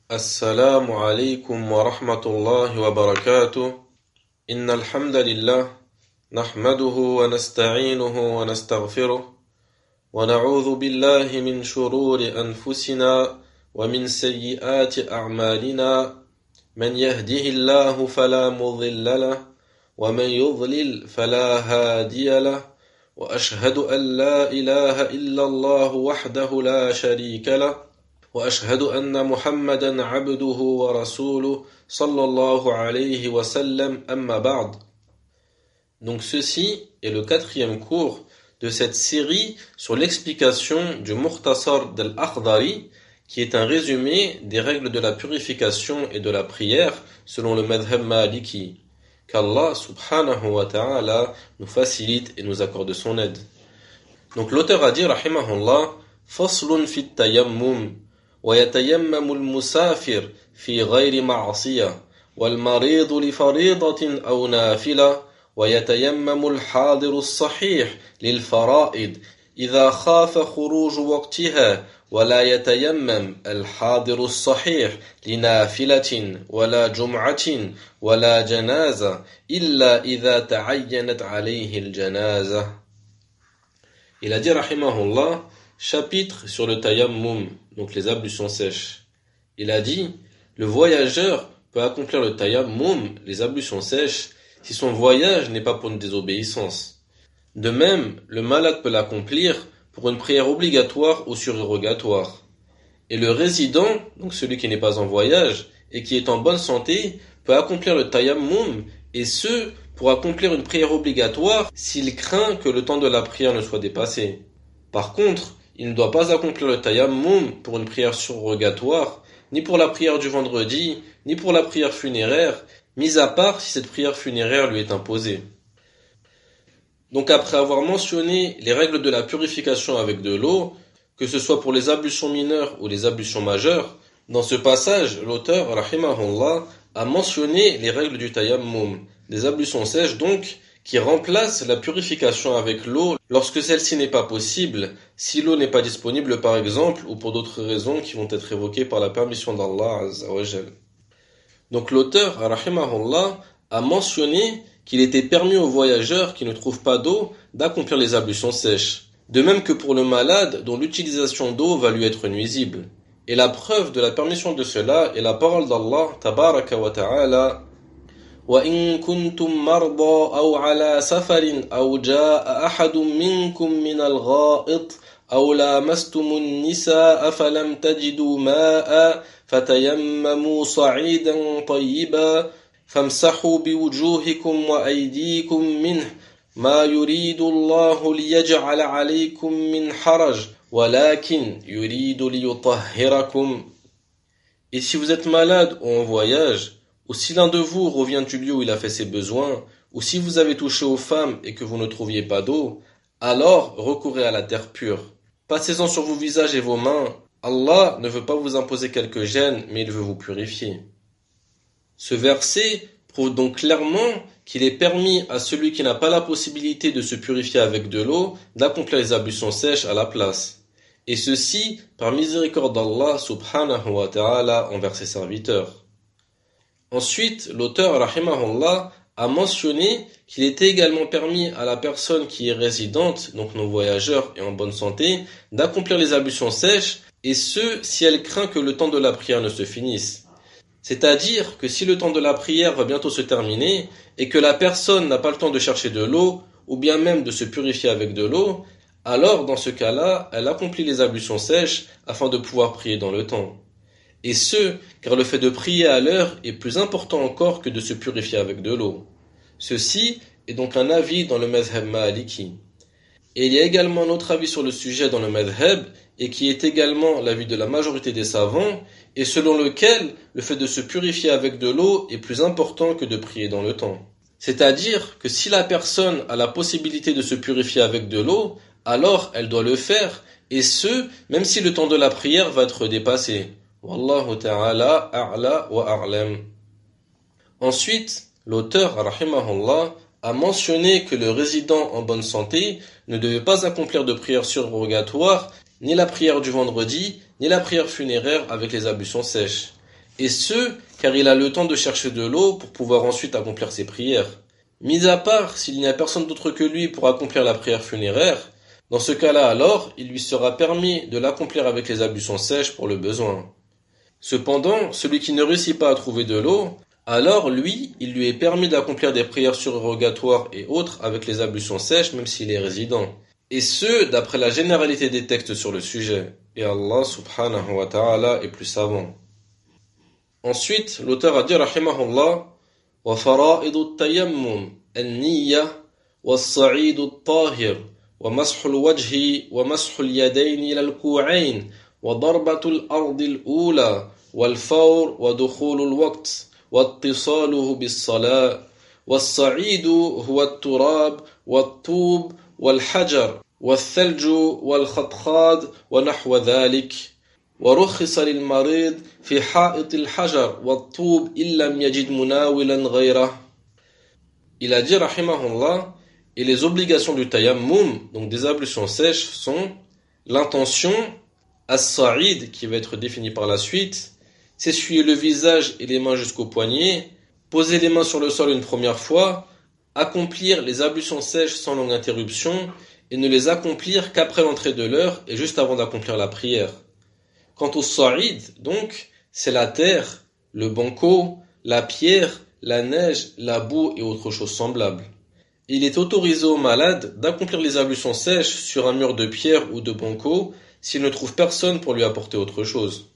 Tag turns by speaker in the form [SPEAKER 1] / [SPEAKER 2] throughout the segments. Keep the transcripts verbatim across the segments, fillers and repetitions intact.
[SPEAKER 1] السلام عليكم ورحمة الله وبركاته. إن الحمد لله نحمده ونستعينه ونستغفره ونعوذ بالله من شرور أنفسنا ومن سيئات أعمالنا من يهده الله فلا مضل له ومن يضلل فلا هادي له وأشهد أن لا إله إلا الله وحده لا شريك له وأشهد أن محمدا عبده ورسوله صلى الله عليه وسلم أما بعد. Donc ceci est le quatrième cours de cette série sur l'explication du Mukhtasar d'Al-Akhdari, qui est un résumé des règles de la purification et de la prière selon le madhhab maliki. Qu'Allah subhanahu wa ta'ala nous facilite et nous accorde son aide. Donc l'auteur a dit rahimahullah: Faslun fit tayammum ويتيمم المسافر في غير معصية والمريض لفريضة أو نافلة ويتيمم الحاضر الصحيح للفرائض إذا خاف خروج وقتها ولا يتيمم الحاضر الصحيح لنافلة ولا جمعة ولا جنازة إلا إذا تعينت عليه الجنازة. Il a dit rahimahullah, chapitre sur le tayammum, donc les ablutions sèches. Il a dit, le voyageur peut accomplir le tayammum, les ablutions sèches, si son voyage n'est pas pour une désobéissance. De même, le malade peut l'accomplir pour une prière obligatoire ou surérogatoire. Et le résident, donc celui qui n'est pas en voyage et qui est en bonne santé, peut accomplir le tayammum, et ce, pour accomplir une prière obligatoire s'il craint que le temps de la prière ne soit dépassé. Par contre, il ne doit pas accomplir le tayammum pour une prière surrogatoire, ni pour la prière du vendredi, ni pour la prière funéraire, mis à part si cette prière funéraire lui est imposée. Donc après avoir mentionné les règles de la purification avec de l'eau, que ce soit pour les ablutions mineures ou les ablutions majeures, dans ce passage, l'auteur, rahimahullah, a mentionné les règles du tayammum, des ablutions sèches donc, qui remplace la purification avec l'eau lorsque celle-ci n'est pas possible, si l'eau n'est pas disponible par exemple, ou pour d'autres raisons qui vont être évoquées par la permission d'Allah Azza wa Jal. Donc l'auteur, rahimahullah, a mentionné qu'il était permis aux voyageurs qui ne trouvent pas d'eau d'accomplir les ablutions sèches, de même que pour le malade dont l'utilisation d'eau va lui être nuisible. Et la preuve de la permission de cela est la parole d'Allah, tabaraka wa ta'ala: وَإِن كُنتُم مَّرْضَىٰ أَوْ عَلَىٰ سَفَرٍ أَوْ جَاءَ أَحَدٌ مِّنكُم مِّنَ الْغَائِطِ أَوْ لَامَسْتُمُ النِّسَاءَ فَلَمْ تَجِدُوا مَاءً فَتَيَمَّمُوا صَعِيدًا طَيِّبًا فَامْسَحُوا بِوُجُوهِكُمْ وَأَيْدِيكُمْ مِنْهُ مَا يُرِيدُ اللَّهُ لِيَجْعَلَ عَلَيْكُم مِّنْ حَرَجٍ وَلَٰكِنْ يُرِيدُ لِيُطَهِّرَكُمْ. Et si vous êtes malade ou en voyage, ou si l'un de vous revient du lieu où il a fait ses besoins, ou si vous avez touché aux femmes et que vous ne trouviez pas d'eau, alors recourez à la terre pure. Passez-en sur vos visages et vos mains. Allah ne veut pas vous imposer quelque gêne, mais il veut vous purifier. Ce verset prouve donc clairement qu'il est permis à celui qui n'a pas la possibilité de se purifier avec de l'eau d'accomplir les ablutions sèches à la place. Et ceci par miséricorde d'Allah subhanahu wa ta'ala envers ses serviteurs. Ensuite, l'auteur, rahimahullah, a mentionné qu'il était également permis à la personne qui est résidente, donc non-voyageur et en bonne santé, d'accomplir les ablutions sèches, et ce, si elle craint que le temps de la prière ne se finisse. C'est-à-dire que si le temps de la prière va bientôt se terminer, et que la personne n'a pas le temps de chercher de l'eau, ou bien même de se purifier avec de l'eau, alors dans ce cas-là, elle accomplit les ablutions sèches afin de pouvoir prier dans le temps. Et ce, car le fait de prier à l'heure est plus important encore que de se purifier avec de l'eau. Ceci est donc un avis dans le madhhab maliki. Et il y a également un autre avis sur le sujet dans le madhhab, et qui est également l'avis de la majorité des savants, et selon lequel le fait de se purifier avec de l'eau est plus important que de prier dans le temps. C'est-à-dire que si la personne a la possibilité de se purifier avec de l'eau, alors elle doit le faire, et ce, même si le temps de la prière va être dépassé. Wallahu ta'ala a'la wa a'lam. Ensuite, l'auteur, rahimahullah, a mentionné que le résident en bonne santé ne devait pas accomplir de prière surrogatoire, ni la prière du vendredi, ni la prière funéraire avec les ablutions sèches. Et ce, car il a le temps de chercher de l'eau pour pouvoir ensuite accomplir ses prières. Mis à part s'il n'y a personne d'autre que lui pour accomplir la prière funéraire, dans ce cas-là alors, il lui sera permis de l'accomplir avec les ablutions sèches pour le besoin. Cependant, celui qui ne réussit pas à trouver de l'eau, alors lui, il lui est permis d'accomplir des prières surérogatoires et autres avec les ablutions sèches même s'il est résident. Et ce, d'après la généralité des textes sur le sujet. Et Allah subhanahu wa ta'ala est plus savant. Ensuite, l'auteur a dit rahimahullah wa fara'idut tayammum an-niyya was-sa'id at-tahir wa mashu al-wajhi wa mashu al-yadayn ila al-ku'ayn wa darbatu al-ardi al-ula wal-fawr wa dukhul al-waqt wa ittisaluhu bis-salat was-sa'id huwa at-turab wat-tub wal-hajar wal-thalj wal-khadkhad wa nahwa dhalik. ورخص للمريض في حائط الحجر والطوب إن لم يجد مناولا غيره. Il a dit rahimahullah, et les obligations du tayammum, donc des ablutions sèches, sont l'intention, as-sa'id, qui va être défini par la suite, s'essuyer le visage et les mains jusqu'au poignet, poser les mains sur le sol une première fois, accomplir les ablutions sèches sans longue interruption, et ne les accomplir qu'après l'entrée de l'heure et juste avant d'accomplir la prière. Quant au sa'id, donc, c'est la terre, le banco, la pierre, la neige, la boue et autres choses semblables. Il est autorisé aux malades d'accomplir les ablutions sèches sur un mur de pierre ou de banco s'il ne trouve personne pour lui apporter autre chose.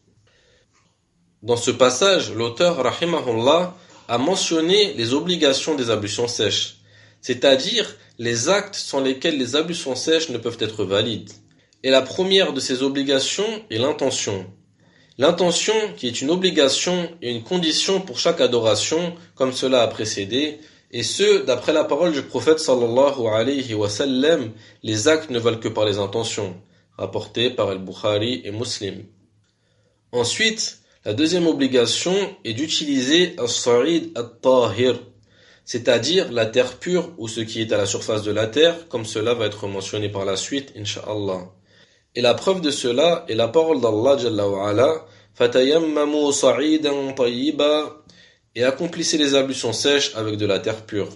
[SPEAKER 1] Dans ce passage, l'auteur, rahimahullah, a mentionné les obligations des ablutions sèches, c'est-à-dire les actes sans lesquels les ablutions sèches ne peuvent être valides. Et la première de ces obligations est l'intention. L'intention qui est une obligation et une condition pour chaque adoration, comme cela a précédé, et ce, d'après la parole du prophète sallallahu alayhi wa sallam, les actes ne valent que par les intentions, rapporté par Al-Bukhari et Muslim. Ensuite, la deuxième obligation est d'utiliser as-sa'id at-tahir, c'est-à-dire la terre pure ou ce qui est à la surface de la terre, comme cela va être mentionné par la suite, incha'Allah. Et la preuve de cela est la parole d'Allah Jalla wa Ala, fatayammamu sa'idan tayyiba, et accomplissez les ablutions sèches avec de la terre pure.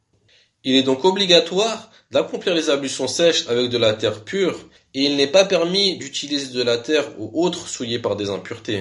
[SPEAKER 1] Il est donc obligatoire d'accomplir les ablutions sèches avec de la terre pure, et il n'est pas permis d'utiliser de la terre ou autre souillée par des impuretés.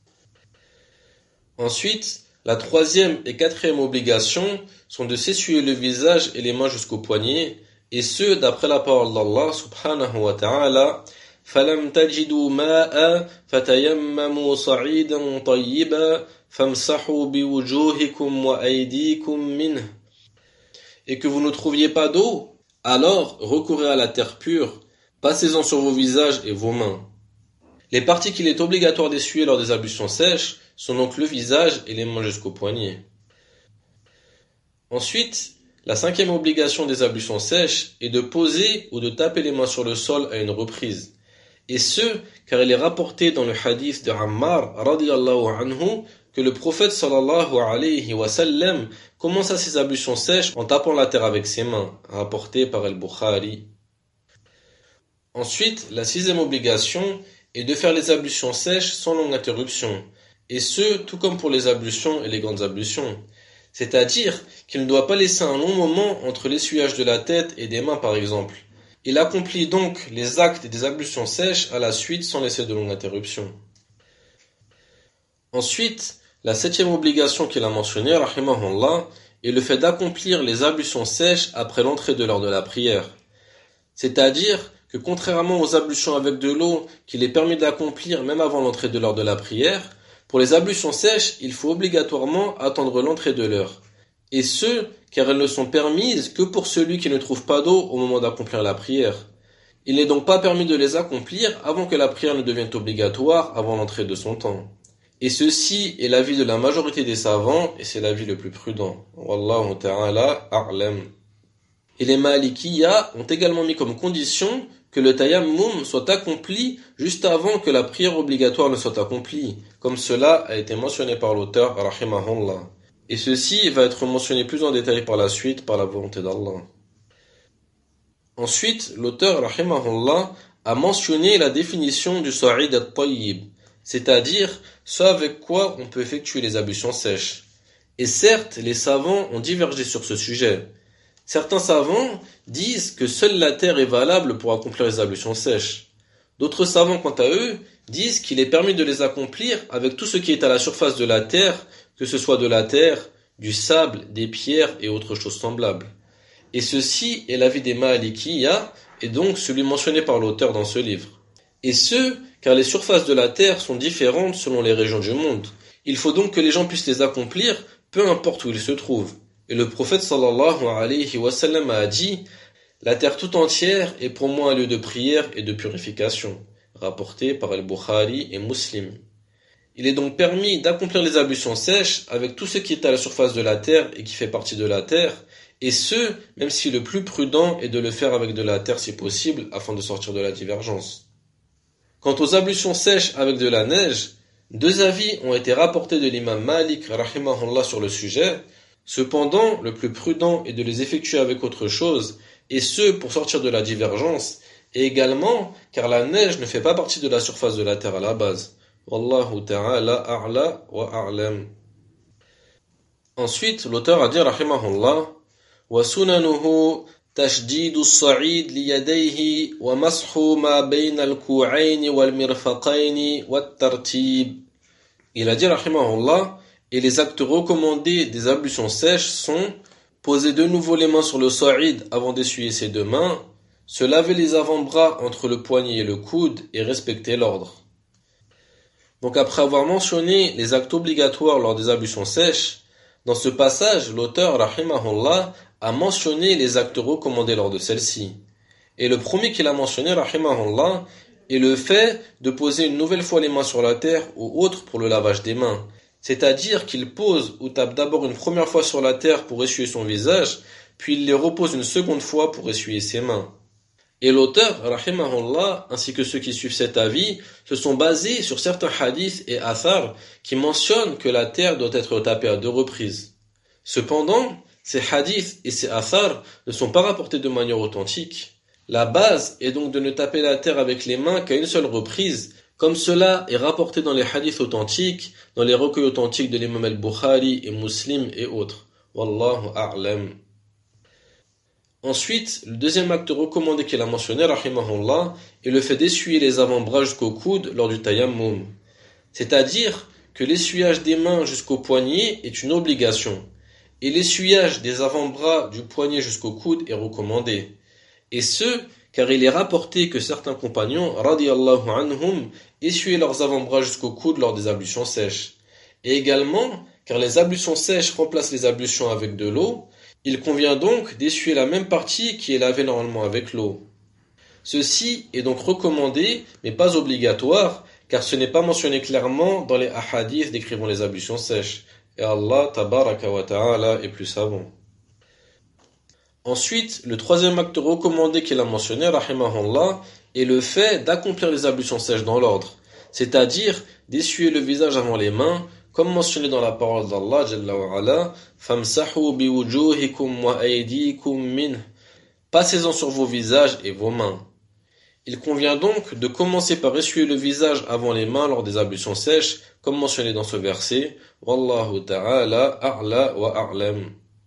[SPEAKER 1] Ensuite, la troisième et quatrième obligation sont de s'essuyer le visage et les mains jusqu'au poignet, et ce, d'après la parole d'Allah subhanahu wa ta'ala, فَلَمْ تَجِدُوا مَاءً فَتَيَمَّمُوا صَعِيدًا طَيِّبًا فَامْسَحُوا بِوُجُوهِكُمْ وَأَيْدِيكُمْ مِنْهُ. Et que vous ne trouviez pas d'eau, alors recourez à la terre pure, passez-en sur vos visages et vos mains. Les parties qu'il est obligatoire d'essuyer lors des ablutions sèches sont donc le visage et les mains jusqu'au poignet. Ensuite, la cinquième obligation des ablutions sèches est de poser ou de taper les mains sur le sol à une reprise. Et ce, car il est rapporté dans le hadith de Ammar radiyallahu anhu que le prophète sallallahu alayhi wa sallam commença ses ablutions sèches en tapant la terre avec ses mains, rapporté par Al-Bukhari. Ensuite, la sixième obligation est de faire les ablutions sèches sans longue interruption. Et ce, tout comme pour les ablutions et les grandes ablutions. C'est-à-dire qu'il ne doit pas laisser un long moment entre l'essuyage de la tête et des mains par exemple. Il accomplit donc les actes des ablutions sèches à la suite sans laisser de longue interruption. Ensuite, la septième obligation qu'il a mentionnée, rahimahullah, est le fait d'accomplir les ablutions sèches après l'entrée de l'heure de la prière. C'est-à-dire que contrairement aux ablutions avec de l'eau qu'il est permis d'accomplir même avant l'entrée de l'heure de la prière, pour les ablutions sèches, il faut obligatoirement attendre l'entrée de l'heure. Et ce, car elles ne sont permises que pour celui qui ne trouve pas d'eau au moment d'accomplir la prière. Il n'est donc pas permis de les accomplir avant que la prière ne devienne obligatoire avant l'entrée de son temps. Et ceci est l'avis de la majorité des savants, et c'est l'avis le plus prudent. Wallahu ta'ala a'lam. Et les Malikiyya ont également mis comme condition que le tayammum soit accompli juste avant que la prière obligatoire ne soit accomplie, comme cela a été mentionné par l'auteur, rahimahullah. Et ceci va être mentionné plus en détail par la suite, par la volonté d'Allah. Ensuite, l'auteur, rahimahullah, a mentionné la définition du sa'id at-tayyib, c'est-à-dire ce avec quoi on peut effectuer les ablutions sèches. Et certes, les savants ont divergé sur ce sujet. Certains savants disent que seule la terre est valable pour accomplir les ablutions sèches. D'autres savants, quant à eux, disent qu'il est permis de les accomplir avec tout ce qui est à la surface de la terre, que ce soit de la terre, du sable, des pierres et autres choses semblables. Et ceci est l'avis des Malikiya, et donc celui mentionné par l'auteur dans ce livre. Et ce, car les surfaces de la terre sont différentes selon les régions du monde. Il faut donc que les gens puissent les accomplir, peu importe où ils se trouvent. Et le prophète sallallahu alayhi wa sallam a dit « La terre tout entière est pour moi un lieu de prière et de purification », rapporté par Al-Bukhari et Muslim. Il est donc permis d'accomplir les ablutions sèches avec tout ce qui est à la surface de la terre et qui fait partie de la terre, et ce, même si le plus prudent est de le faire avec de la terre si possible, afin de sortir de la divergence. Quant aux ablutions sèches avec de la neige, deux avis ont été rapportés de l'imam Malik rahimahullah sur le sujet. Cependant, le plus prudent est de les effectuer avec autre chose, et ce pour sortir de la divergence, et également car la neige ne fait pas partie de la surface de la terre à la base. Wallahu ta'ala a'la wa a'lam. Ensuite, l'auteur a dit rahimahullah wa sunanuhu تشديد الصعيد ليديه ومسح ما بين الكوعين والمرفقين والترتيب. Il a dit rahimahullah, et les actes recommandés des ablutions sèches sont poser de nouveau les mains sur le sa'id avant d'essuyer ses deux mains, se laver les avant-bras entre le poignet et le coude et respecter l'ordre. Donc après avoir mentionné les actes obligatoires lors des ablutions sèches, dans ce passage, l'auteur rahimahullah a mentionné les actes recommandés lors de celle-ci. Et le premier qu'il a mentionné, rahimahullah, est le fait de poser une nouvelle fois les mains sur la terre ou autre pour le lavage des mains. C'est-à-dire qu'il pose ou tape d'abord une première fois sur la terre pour essuyer son visage, puis il les repose une seconde fois pour essuyer ses mains. Et l'auteur, rahimahullah, ainsi que ceux qui suivent cet avis, se sont basés sur certains hadiths et athars qui mentionnent que la terre doit être tapée à deux reprises. Cependant, ces hadiths et ces athars ne sont pas rapportés de manière authentique. La base est donc de ne taper la terre avec les mains qu'à une seule reprise, comme cela est rapporté dans les hadiths authentiques, dans les recueils authentiques de l'imam al-Bukhari et Muslim et autres. Wallahu a'lam. Ensuite, le deuxième acte recommandé qu'il a mentionné, rahimahullah, est le fait d'essuyer les avant-bras jusqu'au coude lors du tayammum. C'est-à-dire que l'essuyage des mains jusqu'au poignet est une obligation. Et l'essuyage des avant-bras du poignet jusqu'au coude est recommandé. Et ce, car il est rapporté que certains compagnons, radiyallahu anhum, essuyaient leurs avant-bras jusqu'au coude lors des ablutions sèches. Et également, car les ablutions sèches remplacent les ablutions avec de l'eau, il convient donc d'essuyer la même partie qui est lavée normalement avec l'eau. Ceci est donc recommandé, mais pas obligatoire, car ce n'est pas mentionné clairement dans les ahadiths décrivant les ablutions sèches. Et Allah tabaraka wa ta'ala est plus savant. Ensuite, le troisième acte recommandé qu'il a mentionné, rahimahullah, est le fait d'accomplir les ablutions sèches dans l'ordre, c'est-à-dire d'essuyer le visage avant les mains, comme mentionné dans la parole d'Allah jalla wa ala, famsahu biwujuhikum wa aydikum min. Passez-en sur vos visages et vos mains. Il convient donc de commencer par essuyer le visage avant les mains lors des ablutions sèches, comme mentionné dans ce verset. Wallahu ta'ala a'la wa a'lam.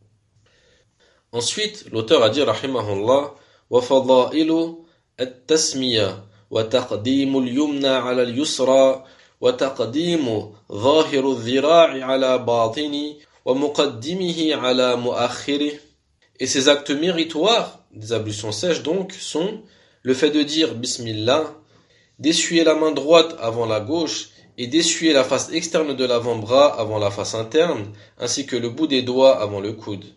[SPEAKER 1] Ensuite, l'auteur a dit, rahimahullah, wa fadailu at-tasmiya wa taqdimu al-yumna 'ala al-yusra wa taqdimu zahiru al-dhira'i 'ala batini wa muqaddimihi 'ala mu'akhkhiri. Et ces actes méritoires des ablutions sèches donc sont le fait de dire Bismillah, d'essuyer la main droite avant la gauche et d'essuyer la face externe de l'avant-bras avant la face interne, ainsi que le bout des doigts avant le coude.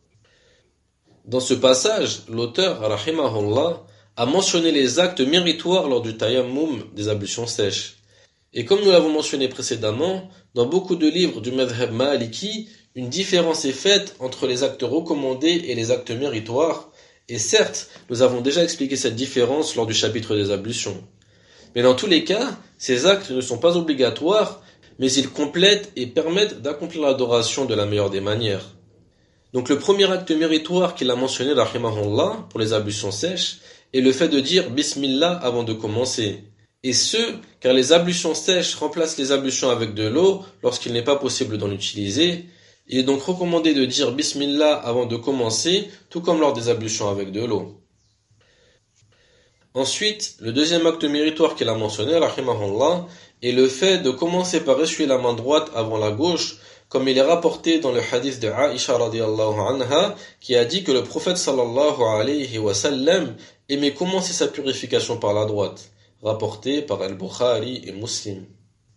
[SPEAKER 1] Dans ce passage, l'auteur, rahimahullah, a mentionné les actes méritoires lors du tayammum des ablutions sèches. Et comme nous l'avons mentionné précédemment, dans beaucoup de livres du madhhab maliki, une différence est faite entre les actes recommandés et les actes méritoires, et certes, nous avons déjà expliqué cette différence lors du chapitre des ablutions. Mais dans tous les cas, ces actes ne sont pas obligatoires, mais ils complètent et permettent d'accomplir l'adoration de la meilleure des manières. Donc le premier acte méritoire qu'il a mentionné, rahimahullah, pour les ablutions sèches, est le fait de dire Bismillah avant de commencer. Et ce, car les ablutions sèches remplacent les ablutions avec de l'eau lorsqu'il n'est pas possible d'en utiliser. Il est donc recommandé de dire Bismillah avant de commencer, tout comme lors des ablutions avec de l'eau. Ensuite, le deuxième acte méritoire qu'il a mentionné, rahimahullah, est le fait de commencer par essuyer la main droite avant la gauche, comme il est rapporté dans le hadith de Aïcha radiyallahu anha, qui a dit que le prophète sallallahu alayhi wa sallam aimait commencer sa purification par la droite, rapporté par Al-Bukhari et Muslim.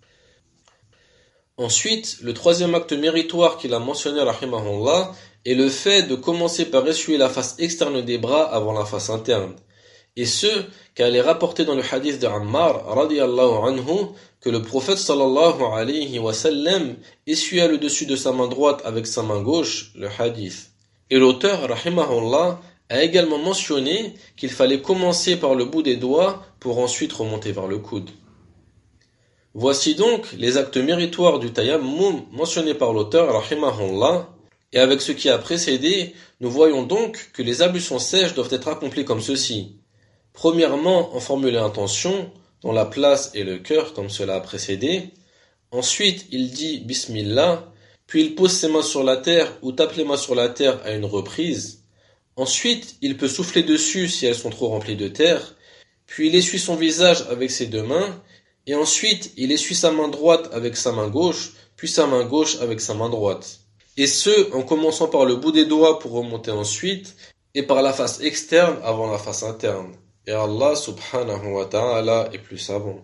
[SPEAKER 1] Ensuite, le troisième acte méritoire qu'il a mentionné, rahimahullah, est le fait de commencer par essuyer la face externe des bras avant la face interne. Et ce, car il est rapporté dans le hadith de Ammar, radiyallahu anhu, que le prophète sallallahu alayhi wa sallam essuya le dessus de sa main droite avec sa main gauche, le hadith. Et l'auteur, rahimahullah, a également mentionné qu'il fallait commencer par le bout des doigts pour ensuite remonter vers le coude. Voici donc les actes méritoires du tayammum mentionnés par l'auteur, rahimahullah, et avec ce qui a précédé, nous voyons donc que les ablutions sèches doivent être accomplies comme ceci. Premièrement, en formuler l'intention, dont la place est le cœur, comme cela a précédé. Ensuite, il dit Bismillah, puis il pose ses mains sur la terre ou tape les mains sur la terre à une reprise. Ensuite, il peut souffler dessus si elles sont trop remplies de terre, puis il essuie son visage avec ses deux mains, et ensuite il essuie sa main droite avec sa main gauche, puis sa main gauche avec sa main droite. Et ce, en commençant par le bout des doigts pour remonter ensuite, et par la face externe avant la face interne. Et Allah subhanahu wa ta'ala est plus savant.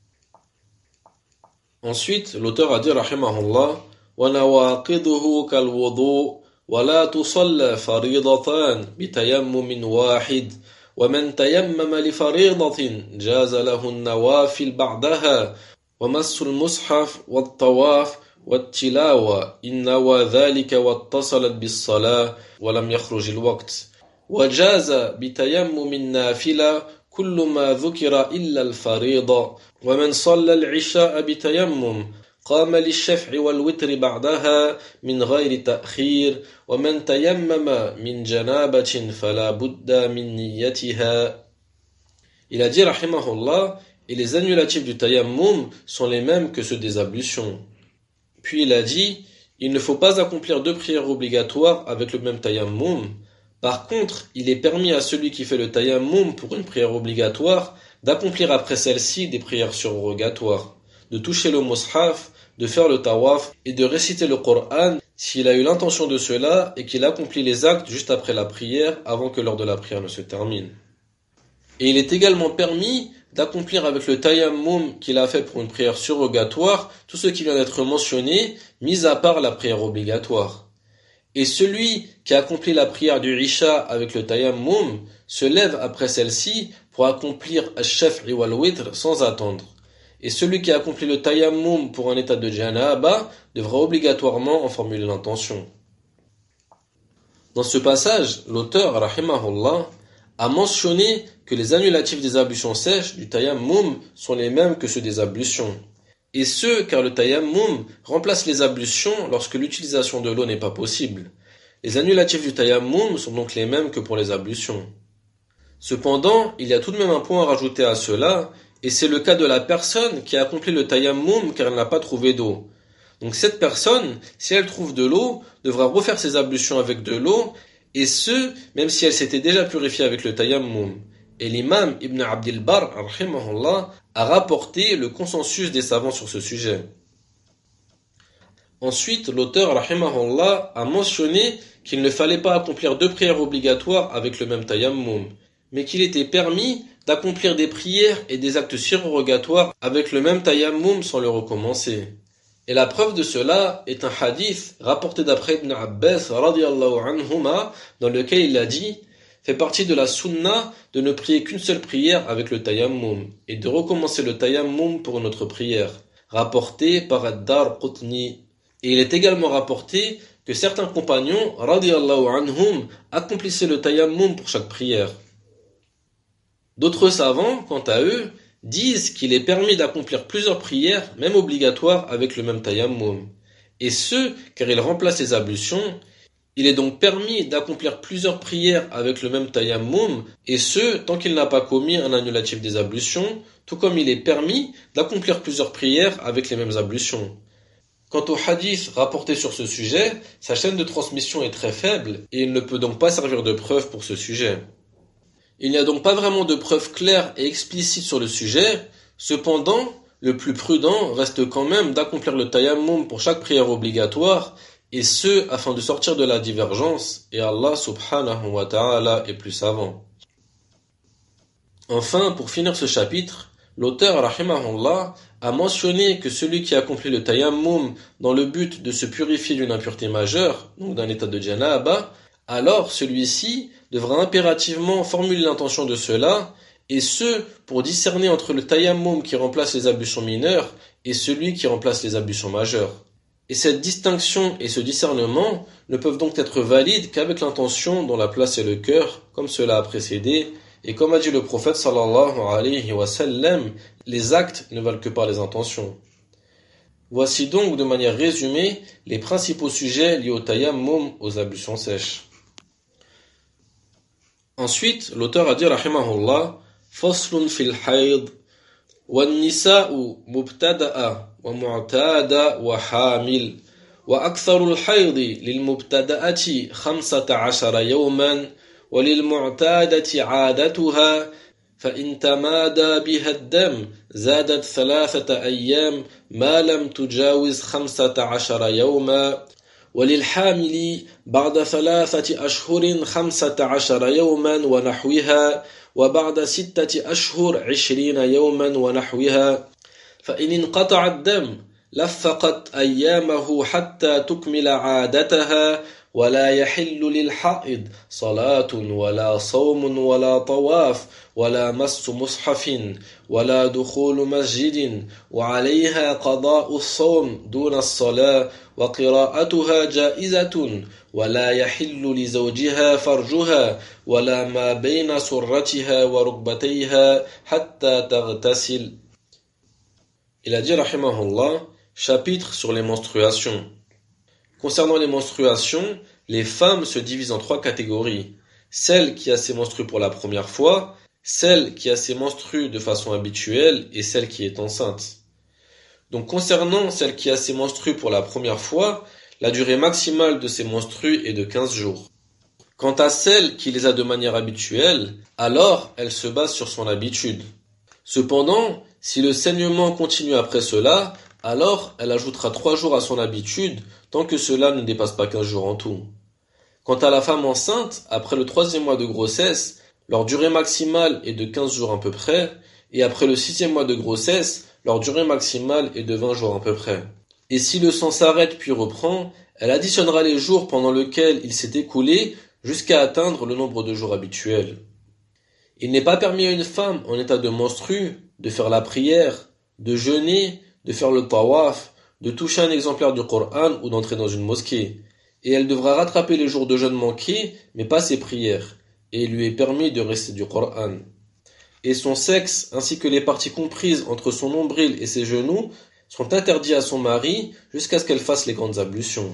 [SPEAKER 1] Ensuite, l'auteur a dit rahimahullah wa nawaqiduhu kal wudu wa la tusalla faridatan bi tayammumin wahid wa man tayammama li faridatin jaza lahu an-nawafil ba'daha wa massu al-mushaf wa at-tawaf wa at-tilawa inna wa dhalika wa ittasalat bis-salah wa lam yakhruj al-waqt. وجاز بتيمم النافلة كل ما ذكر إلا الفريضة ومن صلى العشاء بتيمم قام للشفع والوتر بعدها من غير تأخير ومن تيمم من جنابة فلا بد من نيتها. Il a dit rahimahullah, et les annulatifs du tayammum sont les mêmes que ceux des ablutions. Puis il a dit, il ne faut pas accomplir deux prières obligatoires avec le même tayammum. Par contre, il est permis à celui qui fait le tayammum pour une prière obligatoire d'accomplir après celle-ci des prières surrogatoires, de toucher le mushaf, de faire le tawaf et de réciter le Coran s'il a eu l'intention de cela et qu'il accomplit les actes juste après la prière avant que l'heure de la prière ne se termine. Et il est également permis d'accomplir avec le tayammum qu'il a fait pour une prière surrogatoire tout ce qui vient d'être mentionné, mis à part la prière obligatoire. Et celui qui accomplit la prière du Isha avec le tayammum se lève après celle-ci pour accomplir al-shaf'i wal-witr sans attendre. Et celui qui accomplit le tayammum pour un état de janaba devra obligatoirement en formuler l'intention. Dans ce passage, l'auteur, rahimahullah, a mentionné que les annulatifs des ablutions sèches du tayammum sont les mêmes que ceux des ablutions. Et ce, car le tayammum remplace les ablutions lorsque l'utilisation de l'eau n'est pas possible. Les annulatifs du tayammum sont donc les mêmes que pour les ablutions. Cependant, il y a tout de même un point à rajouter à cela, et c'est le cas de la personne qui a accompli le tayammum car elle n'a pas trouvé d'eau. Donc cette personne, si elle trouve de l'eau, devra refaire ses ablutions avec de l'eau, et ce, même si elle s'était déjà purifiée avec le tayammum. Et l'imam Ibn Abdil Barr, rahimahullah, a rapporté le consensus des savants sur ce sujet. Ensuite, l'auteur, rahimahullah, a mentionné qu'il ne fallait pas accomplir deux prières obligatoires avec le même tayammum, mais qu'il était permis d'accomplir des prières et des actes surrogatoires avec le même tayammum sans le recommencer. Et la preuve de cela est un hadith rapporté d'après Ibn Abbas, radiyallahu anhuma, dans lequel il a dit fait partie de la sunna de ne prier qu'une seule prière avec le tayammum et de recommencer le tayammum pour une autre prière, rapporté par Ad-Darqutni. Et il est également rapporté que certains compagnons, radiyallahu anhum, accomplissaient le tayammum pour chaque prière. D'autres savants, quant à eux, disent qu'il est permis d'accomplir plusieurs prières, même obligatoires, avec le même tayammum. Et ce, car il remplace les ablutions, Il est donc permis d'accomplir plusieurs prières avec le même tayammum, et ce, tant qu'il n'a pas commis un annulatif des ablutions, tout comme il est permis d'accomplir plusieurs prières avec les mêmes ablutions. Quant au hadith rapporté sur ce sujet, sa chaîne de transmission est très faible, et il ne peut donc pas servir de preuve pour ce sujet. Il n'y a donc pas vraiment de preuve claire et explicite sur le sujet, cependant, le plus prudent reste quand même d'accomplir le tayammum pour chaque prière obligatoire, et ce, afin de sortir de la divergence, et Allah subhanahu wa ta'ala est plus savant. Enfin, pour finir ce chapitre, l'auteur, rahimahullah, a mentionné que celui qui accomplit le tayammum dans le but de se purifier d'une impureté majeure, donc d'un état de janaba, alors celui-ci devra impérativement formuler l'intention de cela, et ce, pour discerner entre le tayammum qui remplace les ablutions mineures et celui qui remplace les ablutions majeures. Et cette distinction et ce discernement ne peuvent donc être valides qu'avec l'intention dont la place est le cœur, comme cela a précédé, et comme a dit le prophète sallallahu alayhi wa sallam, les actes ne valent que par les intentions. Voici donc de manière résumée les principaux sujets liés au tayammum, aux ablutions sèches. Ensuite, l'auteur a dit rahimahullah, faslun fil hayd, wan nisa'u mubtada'a wa mu'tada wa hamil, wa aktharu al-hayd lil mubtada'ati khamsata ashara yawman wa lil mu'tadati 'adatuha فإن تمادى بها الدم زادت ثلاثة أيام ما لم تجاوز خمسة عشر يوما وللحامل بعد ثلاثة أشهر خمسة عشر يوما ونحوها وبعد ستة أشهر عشرين يوما ونحوها فإن انقطع الدم لفقت أيامه حتى تكمل عادتها ولا يحل للحائض صلاة ولا صوم ولا طواف ولا مس مصحف ولا دخول مسجد وعليها قضاء الصوم دون الصلاة وقراءتها جائزة ولا يحل لزوجها فرجها ولا ما بين سرتها وركبتيها حتى تغتسل. Il a dit rahimahullah, chapitre sur les menstruations. Concernant les menstruations, les femmes se divisent en trois catégories. Celle qui a ses menstrues pour la première fois, celle qui a ses menstrues de façon habituelle et celle qui est enceinte. Donc concernant celle qui a ses menstrues pour la première fois, la durée maximale de ses menstrues est de quinze jours. Quant à celle qui les a de manière habituelle, alors elle se base sur son habitude. Cependant, si le saignement continue après cela, alors elle ajoutera trois jours à son habitude, tant que cela ne dépasse pas quinze jours en tout. Quant à la femme enceinte, après le troisième mois de grossesse, leur durée maximale est de quinze jours à peu près, et après le sixième mois de grossesse, leur durée maximale est de vingt jours à peu près. Et si le sang s'arrête puis reprend, elle additionnera les jours pendant lesquels il s'est écoulé jusqu'à atteindre le nombre de jours habituels. Il n'est pas permis à une femme en état de menstrue de faire la prière, de jeûner, de faire le tawaf, de toucher un exemplaire du Coran ou d'entrer dans une mosquée. Et elle devra rattraper les jours de jeûne manqués, mais pas ses prières. Et il lui est permis de réciter du Coran. Et son sexe, ainsi que les parties comprises entre son nombril et ses genoux, sont interdits à son mari jusqu'à ce qu'elle fasse les grandes ablutions.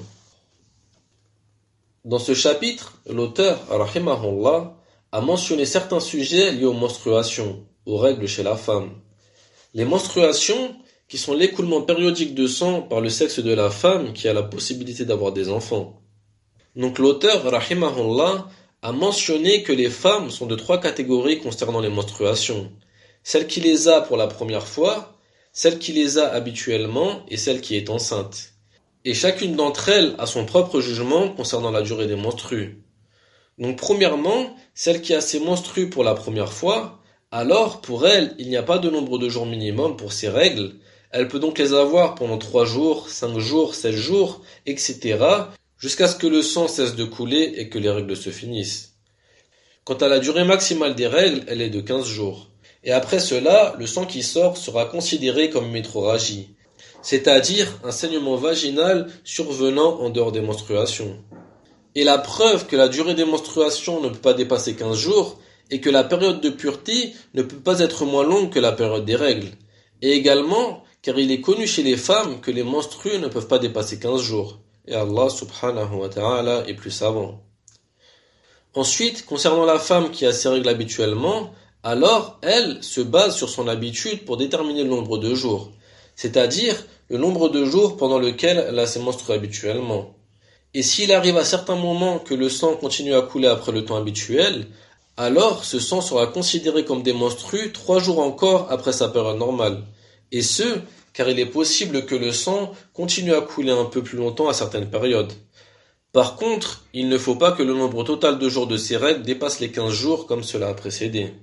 [SPEAKER 1] Dans ce chapitre, l'auteur, rahimahullah, a mentionné certains sujets liés aux menstruations, aux règles chez la femme. Les menstruations, qui sont l'écoulement périodique de sang par le sexe de la femme qui a la possibilité d'avoir des enfants. Donc l'auteur, rahimahullah, a mentionné que les femmes sont de trois catégories concernant les menstruations. Celle qui les a pour la première fois, celle qui les a habituellement et celle qui est enceinte. Et chacune d'entre elles a son propre jugement concernant la durée des menstrues. Donc premièrement, celle qui a ses menstrues pour la première fois, alors pour elle, il n'y a pas de nombre de jours minimum pour ses règles. Elle peut donc les avoir pendant trois jours, cinq jours, sept jours, et cetera, jusqu'à ce que le sang cesse de couler et que les règles se finissent. Quant à la durée maximale des règles, elle est de quinze jours. Et après cela, le sang qui sort sera considéré comme métrorragie, c'est-à-dire un saignement vaginal survenant en dehors des menstruations. Et la preuve que la durée des menstruations ne peut pas dépasser quinze jours est que la période de pureté ne peut pas être moins longue que la période des règles. Et également, car il est connu chez les femmes que les menstrues ne peuvent pas dépasser quinze jours. et Allah subhanahu wa ta'ala est plus savant. Ensuite, concernant la femme qui a ses règles habituellement, alors elle se base sur son habitude pour déterminer le nombre de jours, c'est-à-dire le nombre de jours pendant lequel elle a ses menstrues habituellement. Et s'il arrive à certains moments que le sang continue à couler après le temps habituel, alors ce sang sera considéré comme des menstrues trois jours encore après sa période normale. Et ce, car il est possible que le sang continue à couler un peu plus longtemps à certaines périodes. Par contre, il ne faut pas que le nombre total de jours de ces règles dépasse les quinze jours comme cela a précédé.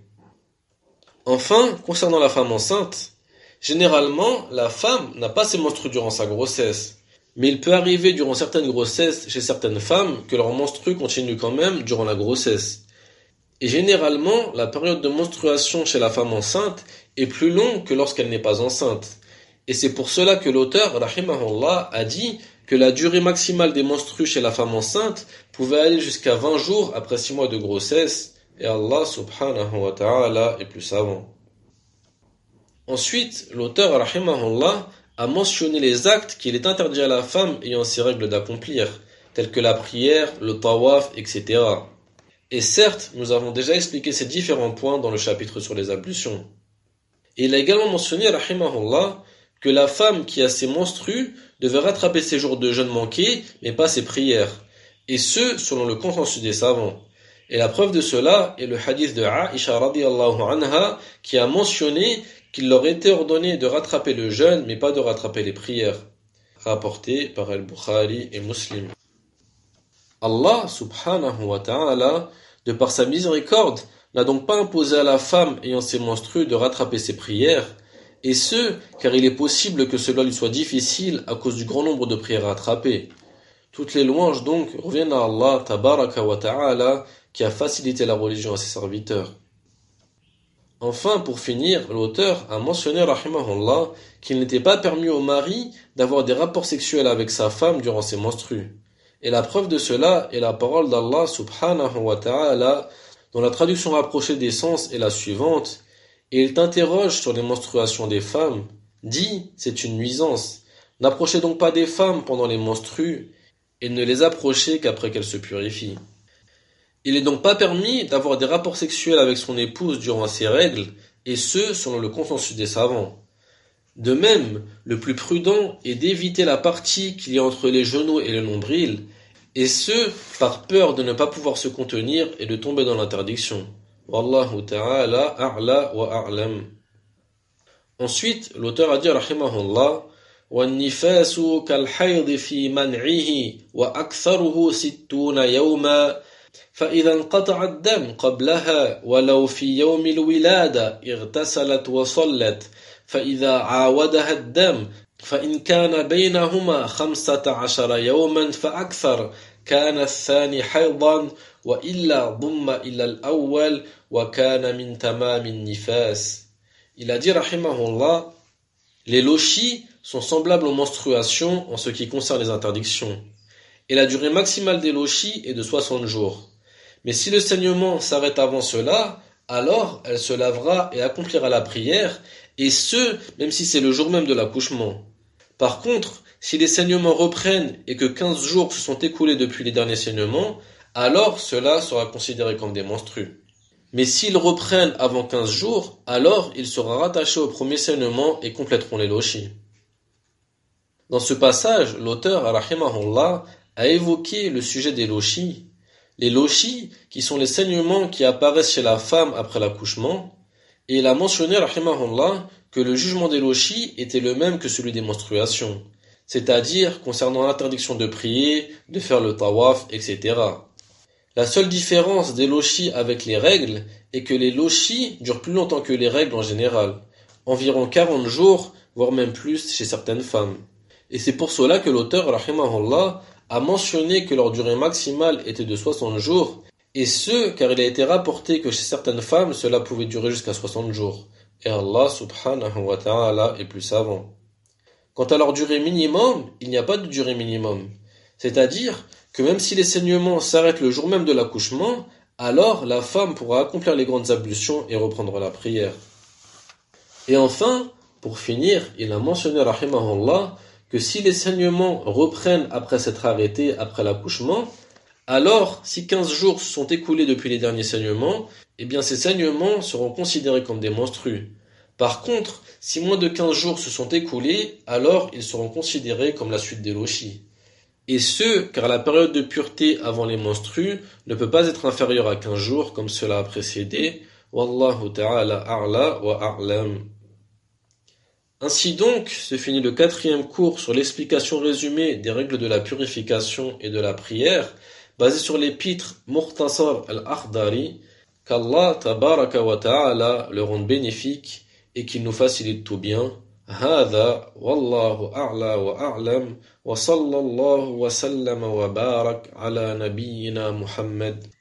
[SPEAKER 1] Enfin, concernant la femme enceinte, généralement, la femme n'a pas ses menstrues durant sa grossesse. Mais il peut arriver durant certaines grossesses chez certaines femmes que leurs menstrues continuent quand même durant la grossesse. Et généralement, la période de menstruation chez la femme enceinte est plus longue que lorsqu'elle n'est pas enceinte. Et c'est pour cela que l'auteur, rahimahullah, a dit que la durée maximale des menstrues chez la femme enceinte pouvait aller jusqu'à vingt jours après six mois de grossesse, et Allah subhanahu wa ta'ala est plus savant. Ensuite, l'auteur, rahimahullah, a mentionné les actes qu'il est interdit à la femme ayant ses règles d'accomplir, tels que la prière, le tawaf, et cetera. Et certes, nous avons déjà expliqué ces différents points dans le chapitre sur les ablutions. Et il a également mentionné, rahimahullah, que la femme qui a ses menstrues devait rattraper ses jours de jeûne manqués, mais pas ses prières, et ce, selon le consensus des savants. Et la preuve de cela est le hadith de Aisha radiyallahu anha, qui a mentionné qu'il leur était ordonné de rattraper le jeûne, mais pas de rattraper les prières, rapporté par Al-Bukhari et Muslim. Allah subhanahu wa ta'ala, de par sa miséricorde, n'a donc pas imposé à la femme ayant ses menstrues de rattraper ses prières, et ce, car il est possible que cela lui soit difficile à cause du grand nombre de prières à rattraper. Toutes les louanges donc reviennent à Allah tabaraka wa ta'ala, qui a facilité la religion à ses serviteurs. Enfin, pour finir, l'auteur a mentionné, rahimahullah, qu'il n'était pas permis au mari d'avoir des rapports sexuels avec sa femme durant ses menstrues. Et la preuve de cela est la parole d'Allah subhanahu wa ta'ala, dont la traduction rapprochée des sens est la suivante. Et il t'interroge sur les menstruations des femmes. Dis, c'est une nuisance. N'approchez donc pas des femmes pendant les menstrues, et ne les approchez qu'après qu'elles se purifient. Il n'est donc pas permis d'avoir des rapports sexuels avec son épouse durant ses règles, et ce, selon le consensus des savants. De même, le plus prudent est d'éviter la partie qu'il y a entre les genoux et le nombril, et ce, par peur de ne pas pouvoir se contenir et de tomber dans l'interdiction. Wallahu ta'ala a'la wa a'lam. Ensuite, l'auteur a dit, rahimahullah, وَالنِّفَاسُ كَالْحَيْضِ فِي مَنْعِهِ وَأَكْثَرُهُ سِتُّونَ يَوْمًا فإذا انقطع الدم قبلها ولو في يوم الولادة اغتسلت وصلت فإذا عاودها الدم فإن كان بينهما خمسة عشر يوما فأكثر كان الثاني حيضا وإلا ضم إلى الأول وكان من تمام النفاس. Il a dit rahimahullah, les lochis sont semblables aux menstruations en ce qui concerne les interdictions. Et la durée maximale des lochis est de soixante jours. Mais si le saignement s'arrête avant cela, alors elle se lavera et accomplira la prière, et ce, même si c'est le jour même de l'accouchement. Par contre, si les saignements reprennent et que quinze jours se sont écoulés depuis les derniers saignements, alors cela sera considéré comme des menstrues. Mais s'ils reprennent avant quinze jours, alors il sera rattaché au premier saignement et compléteront les lochis. Dans ce passage, l'auteur, rahimahullah, a évoqué le sujet des lochis. Les lochis, qui sont les saignements qui apparaissent chez la femme après l'accouchement, et il a mentionné, rahimahullah, que le jugement des lochis était le même que celui des menstruations, c'est-à-dire concernant l'interdiction de prier, de faire le tawaf, et cetera. La seule différence des lochis avec les règles est que les lochis durent plus longtemps que les règles en général, environ quarante jours, voire même plus chez certaines femmes. Et c'est pour cela que l'auteur, rahimahullah, a mentionné que leur durée maximale était de soixante jours, et ce, car il a été rapporté que chez certaines femmes, cela pouvait durer jusqu'à soixante jours. Et Allah subhanahu wa ta'ala est plus savant. Quant à leur durée minimum, il n'y a pas de durée minimum. C'est-à-dire que même si les saignements s'arrêtent le jour même de l'accouchement, alors la femme pourra accomplir les grandes ablutions et reprendre la prière. Et enfin, pour finir, il a mentionné, rahimahullah, que si les saignements reprennent après s'être arrêtés après l'accouchement, alors si quinze jours se sont écoulés depuis les derniers saignements, eh bien ces saignements seront considérés comme des menstrues. Par contre, si moins de quinze jours se sont écoulés, alors ils seront considérés comme la suite des lochis. Et ce, car la période de pureté avant les menstrues ne peut pas être inférieure à quinze jours comme cela a précédé. Wallahu ta'ala a'la wa a'lam. Ainsi donc, se finit le quatrième cours sur l'explication résumée des règles de la purification et de la prière, basé sur l'épître Mukhtasar al-Akhdari, qu'Allah tabaraka wa ta'ala le rende bénéfique et qu'il nous facilite tout bien. هذا والله أعلى وأعلم وصلى الله وسلم وبارك على نبينا محمد